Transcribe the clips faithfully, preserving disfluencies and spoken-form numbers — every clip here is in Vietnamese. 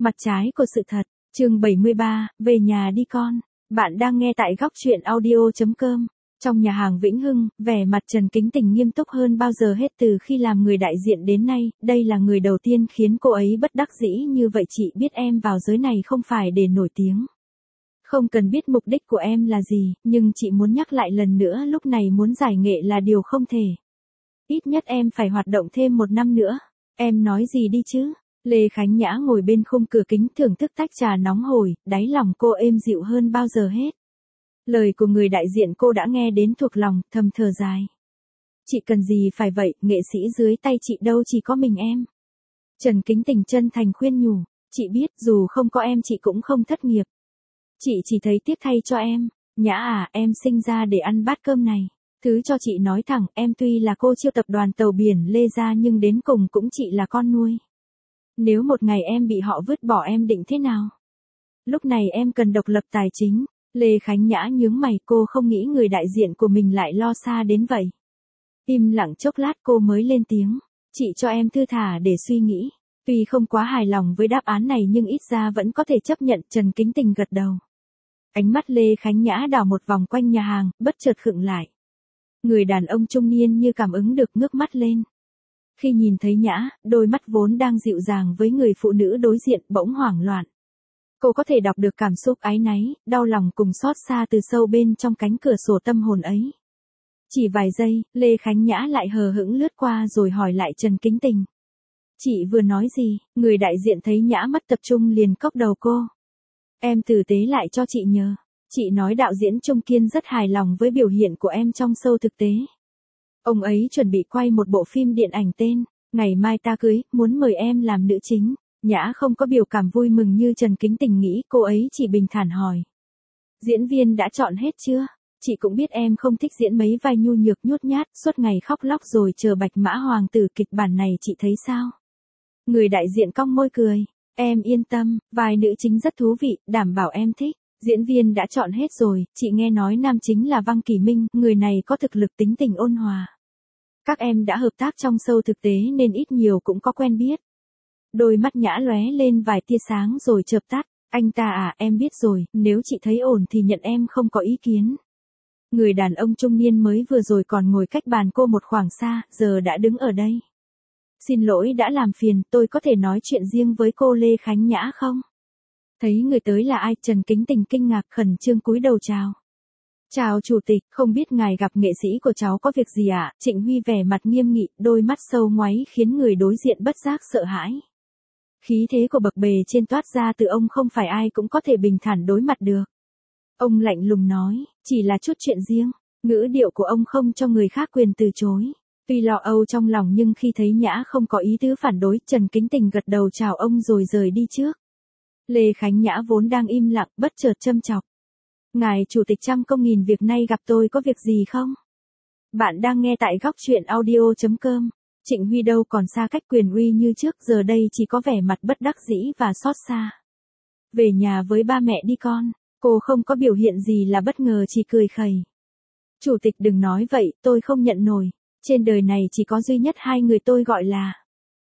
Mặt trái của sự thật, chương bảy mươi ba, về nhà đi con. Bạn đang nghe tại góc truyện audio chấm com. Trong nhà hàng Vĩnh Hưng, vẻ mặt Trần Kính Tình nghiêm túc hơn bao giờ hết từ khi làm người đại diện đến nay, đây là người đầu tiên khiến cô ấy bất đắc dĩ như vậy. Chị biết em vào giới này không phải để nổi tiếng. Không cần biết mục đích của em là gì, nhưng chị muốn nhắc lại lần nữa, lúc này muốn giải nghệ là điều không thể. Ít nhất em phải hoạt động thêm một năm nữa. Em nói gì đi chứ? Lê Khánh Nhã ngồi bên khung cửa kính thưởng thức tách trà nóng hổi, đáy lòng cô êm dịu hơn bao giờ hết. Lời của người đại diện cô đã nghe đến thuộc lòng, thầm thở dài. Chị cần gì phải vậy, nghệ sĩ dưới tay chị đâu chỉ có mình em. Trần Kính Tình chân thành khuyên nhủ, chị biết dù không có em chị cũng không thất nghiệp. Chị chỉ thấy tiếc thay cho em. Nhã à, em sinh ra để ăn bát cơm này. Thứ cho chị nói thẳng, em tuy là cô chiêu tập đoàn tàu biển Lê Gia nhưng đến cùng cũng chị là con nuôi. Nếu một ngày em bị họ vứt bỏ em định thế nào? Lúc này em cần độc lập tài chính. Lê Khánh Nhã nhướng mày, cô không nghĩ người đại diện của mình lại lo xa đến vậy. Im lặng chốc lát cô mới lên tiếng. Chị cho em thư thả để suy nghĩ. Tuy không quá hài lòng với đáp án này nhưng ít ra vẫn có thể chấp nhận. Trần Kính Tình gật đầu. Ánh mắt Lê Khánh Nhã đảo một vòng quanh nhà hàng, bất chợt khựng lại. Người đàn ông trung niên như cảm ứng được ngước mắt lên. Khi nhìn thấy Nhã, đôi mắt vốn đang dịu dàng với người phụ nữ đối diện bỗng hoảng loạn. Cô có thể đọc được cảm xúc áy náy, đau lòng cùng xót xa từ sâu bên trong cánh cửa sổ tâm hồn ấy. Chỉ vài giây, Lê Khánh Nhã lại hờ hững lướt qua rồi hỏi lại Trần Kính Tình. Chị vừa nói gì? Người đại diện thấy Nhã mất tập trung liền cốc đầu cô. Em tử tế lại cho chị nhờ. Chị nói đạo diễn Trung Kiên rất hài lòng với biểu hiện của em trong show thực tế. Ông ấy chuẩn bị quay một bộ phim điện ảnh tên Ngày Mai Ta Cưới, muốn mời em làm nữ chính. Nhã không có biểu cảm vui mừng như Trần Kính Tình nghĩ, cô ấy chỉ bình thản hỏi. Diễn viên đã chọn hết chưa? Chị cũng biết em không thích diễn mấy vai nhu nhược nhút nhát, suốt ngày khóc lóc rồi chờ Bạch Mã Hoàng tử, kịch bản này chị thấy sao? Người đại diện cong môi cười. Em yên tâm, vai nữ chính rất thú vị, đảm bảo em thích. Diễn viên đã chọn hết rồi, chị nghe nói nam chính là Văn Kỳ Minh, người này có thực lực, tính tình ôn hòa. Các em đã hợp tác trong show thực tế nên ít nhiều cũng có quen biết. Đôi mắt Nhã lóe lên vài tia sáng rồi chợp tắt. Anh ta à, em biết rồi, nếu chị thấy ổn thì nhận em không có ý kiến. Người đàn ông trung niên mới vừa rồi còn ngồi cách bàn cô một khoảng xa, giờ đã đứng ở đây. Xin lỗi đã làm phiền, tôi có thể nói chuyện riêng với cô Lê Khánh Nhã không? Thấy người tới là ai, Trần Kính Tình kinh ngạc khẩn trương cúi đầu chào. Chào chủ tịch, không biết ngài gặp nghệ sĩ của cháu có việc gì ạ? À? Trịnh Huy vẻ mặt nghiêm nghị, đôi mắt sâu ngoáy khiến người đối diện bất giác sợ hãi. Khí thế của bậc bề trên toát ra từ ông không phải ai cũng có thể bình thản đối mặt được. Ông lạnh lùng nói, chỉ là chút chuyện riêng. Ngữ điệu của ông không cho người khác quyền từ chối. Tuy lo âu trong lòng nhưng khi thấy Nhã không có ý tứ phản đối, Trần Kính Tình gật đầu chào ông rồi rời đi trước. Lê Khánh Nhã vốn đang im lặng, bất chợt châm chọc. Ngài chủ tịch trăm công nghìn việc, nay gặp tôi có việc gì không? Bạn đang nghe tại góc truyện audio chấm com. Trịnh Huy đâu còn xa cách quyền uy như trước, giờ đây chỉ có vẻ mặt bất đắc dĩ và xót xa. Về nhà với ba mẹ đi con. Cô không có biểu hiện gì là bất ngờ, chỉ cười khẩy. Chủ tịch đừng nói vậy, tôi không nhận nổi. Trên đời này chỉ có duy nhất hai người tôi gọi là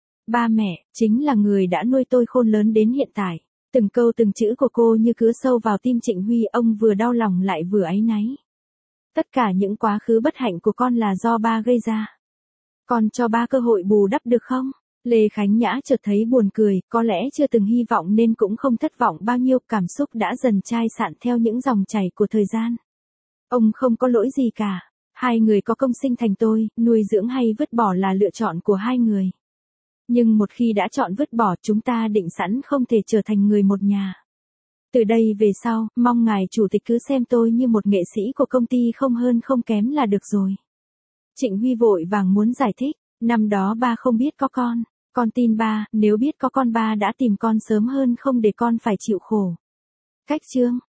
ba mẹ, chính là người đã nuôi tôi khôn lớn đến hiện tại. Từng câu từng chữ của cô như cứa sâu vào tim Trịnh Huy, ông vừa đau lòng lại vừa áy náy. Tất cả những quá khứ bất hạnh của con là do ba gây ra. Con cho ba cơ hội bù đắp được không? Lê Khánh Nhã chợt thấy buồn cười, có lẽ chưa từng hy vọng nên cũng không thất vọng bao nhiêu, cảm xúc đã dần chai sạn theo những dòng chảy của thời gian. Ông không có lỗi gì cả. Hai người có công sinh thành tôi, nuôi dưỡng hay vứt bỏ là lựa chọn của hai người. Nhưng một khi đã chọn vứt bỏ, chúng ta định sẵn không thể trở thành người một nhà. Từ đây về sau, mong ngài chủ tịch cứ xem tôi như một nghệ sĩ của công ty, không hơn không kém là được rồi. Trịnh Huy vội vàng muốn giải thích, năm đó ba không biết có con, con tin ba, nếu biết có con ba đã tìm con sớm hơn, không để con phải chịu khổ. Cách chương,